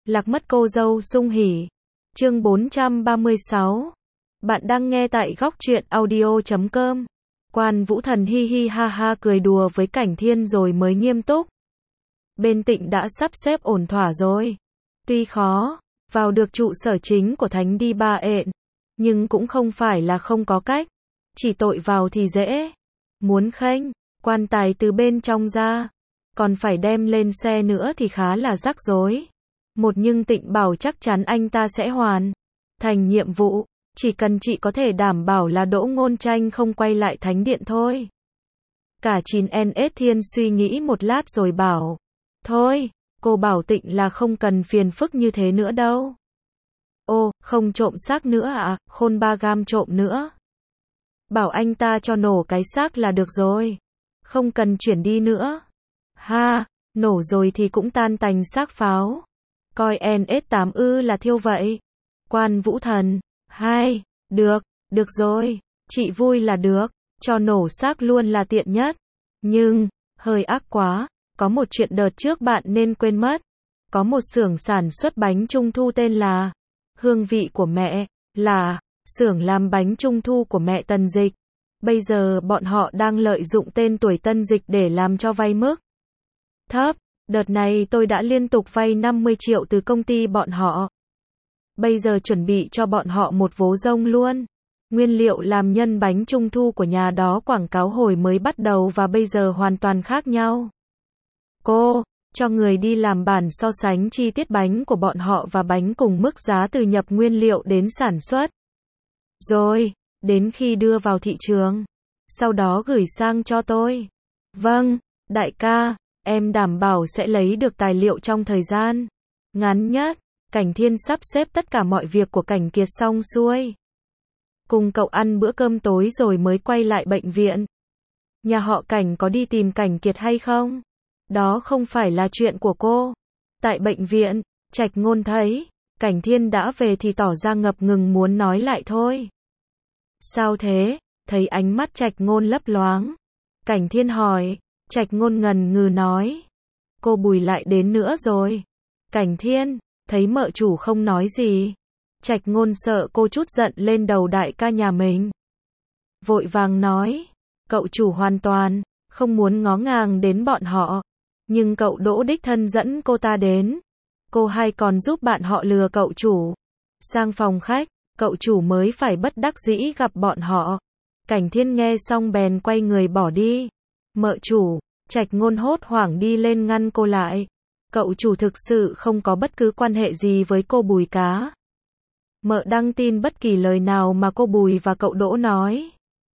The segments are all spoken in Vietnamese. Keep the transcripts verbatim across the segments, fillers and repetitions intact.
Lạc mất cô dâu sung hỉ. Chương bốn trăm ba mươi sáu. Bạn đang nghe tại góc truyện audio chấm com. Quan Vũ Thần hi hi ha ha cười đùa với Cảnh Thiên rồi mới nghiêm túc. Bên Tịnh đã sắp xếp ổn thỏa rồi. Tuy khó vào được trụ sở chính của Thánh Đi Ba Ện, nhưng cũng không phải là không có cách. Chỉ tội vào thì dễ. Muốn khênh quan tài từ bên trong ra, còn phải đem lên xe nữa thì khá là rắc rối. Một nhưng Tịnh bảo chắc chắn anh ta sẽ hoàn thành nhiệm vụ, chỉ cần chị có thể đảm bảo là Đỗ Ngôn Tranh không quay lại Thánh Điện thôi. Cả chín en ét Thiên suy nghĩ một lát rồi bảo, thôi, cô bảo Tịnh là không cần phiền phức như thế nữa đâu. Ô, không trộm xác nữa à, khôn ba gam trộm nữa. Bảo anh ta cho nổ cái xác là được rồi. Không cần chuyển đi nữa. Ha, nổ rồi thì cũng tan tành xác pháo. Coi en ét tám ư là thiêu vậy. Quan Vũ Thần, hai, được, được rồi, chị vui là được, cho nổ xác luôn là tiện nhất. Nhưng, hơi ác quá, có một chuyện đợt trước bạn nên quên mất. Có một xưởng sản xuất bánh trung thu tên là Hương Vị của Mẹ, là xưởng làm bánh trung thu của mẹ Tần Dịch. Bây giờ bọn họ đang lợi dụng tên tuổi Tân Dịch để làm cho vay mức thấp. Đợt này tôi đã liên tục vay năm mươi triệu từ công ty bọn họ. Bây giờ chuẩn bị cho bọn họ một vố rông luôn. Nguyên liệu làm nhân bánh trung thu của nhà đó quảng cáo hồi mới bắt đầu và bây giờ hoàn toàn khác nhau. Cô cho người đi làm bản so sánh chi tiết bánh của bọn họ và bánh cùng mức giá từ nhập nguyên liệu đến sản xuất. Rồi, đến khi đưa vào thị trường, sau đó gửi sang cho tôi. Vâng, đại ca, em đảm bảo sẽ lấy được tài liệu trong thời gian ngắn nhất. Cảnh Thiên sắp xếp tất cả mọi việc của Cảnh Kiệt xong xuôi. Cùng cậu ăn bữa cơm tối rồi mới quay lại bệnh viện. Nhà họ Cảnh có đi tìm Cảnh Kiệt hay không? Đó không phải là chuyện của cô. Tại bệnh viện, Trạch Ngôn thấy Cảnh Thiên đã về thì tỏ ra ngập ngừng muốn nói lại thôi. Sao thế? Thấy ánh mắt Trạch Ngôn lấp loáng. Cảnh Thiên hỏi. Trạch Ngôn ngần ngừ nói. Cô Bùi lại đến nữa rồi. Cảnh Thiên thấy mợ chủ không nói gì. Trạch Ngôn sợ cô chút giận lên đầu đại ca nhà mình. Vội vàng nói. Cậu chủ hoàn toàn không muốn ngó ngàng đến bọn họ. Nhưng cậu Đỗ đích thân dẫn cô ta đến. Cô hai còn giúp bạn họ lừa cậu chủ. Sang phòng khách, cậu chủ mới phải bất đắc dĩ gặp bọn họ. Cảnh Thiên nghe xong bèn quay người bỏ đi. Mợ chủ, Trạch Ngôn hốt hoảng đi lên ngăn cô lại. Cậu chủ thực sự không có bất cứ quan hệ gì với cô Bùi cá. Mợ đăng tin bất kỳ lời nào mà cô Bùi và cậu Đỗ nói.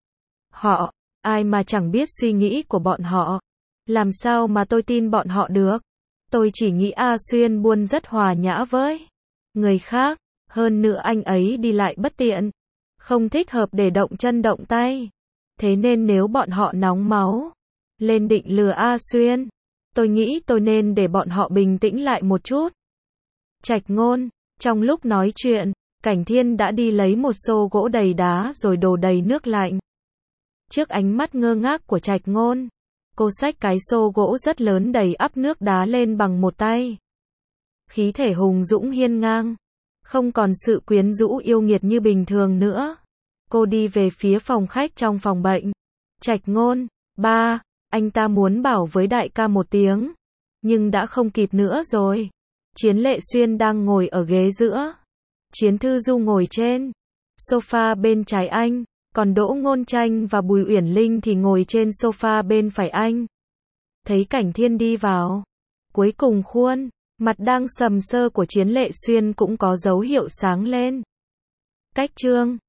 Họ, ai mà chẳng biết suy nghĩ của bọn họ. Làm sao mà tôi tin bọn họ được? Tôi chỉ nghĩ A Xuyên buôn rất hòa nhã với người khác. Hơn nữa anh ấy đi lại bất tiện. Không thích hợp để động chân động tay. Thế nên nếu bọn họ nóng máu lên định lừa A Xuyên, tôi nghĩ tôi nên để bọn họ bình tĩnh lại một chút. Trạch Ngôn, trong lúc nói chuyện, Cảnh Thiên đã đi lấy một xô gỗ đầy đá rồi đổ đầy nước lạnh. Trước ánh mắt ngơ ngác của Trạch Ngôn, cô xách cái xô gỗ rất lớn đầy ắp nước đá lên bằng một tay. Khí thể hùng dũng hiên ngang, không còn sự quyến rũ yêu nghiệt như bình thường nữa. Cô đi về phía phòng khách trong phòng bệnh. Trạch Ngôn, ba, anh ta muốn bảo với đại ca một tiếng, nhưng đã không kịp nữa rồi. Chiến Lệ Xuyên đang ngồi ở ghế giữa. Chiến Thư Du ngồi trên sofa bên trái anh, còn Đỗ Ngôn Tranh và Bùi Uyển Linh thì ngồi trên sofa bên phải anh. Thấy Cảnh Thiên đi vào, cuối cùng khuôn mặt đang sầm sơ của Chiến Lệ Xuyên cũng có dấu hiệu sáng lên. Cách trương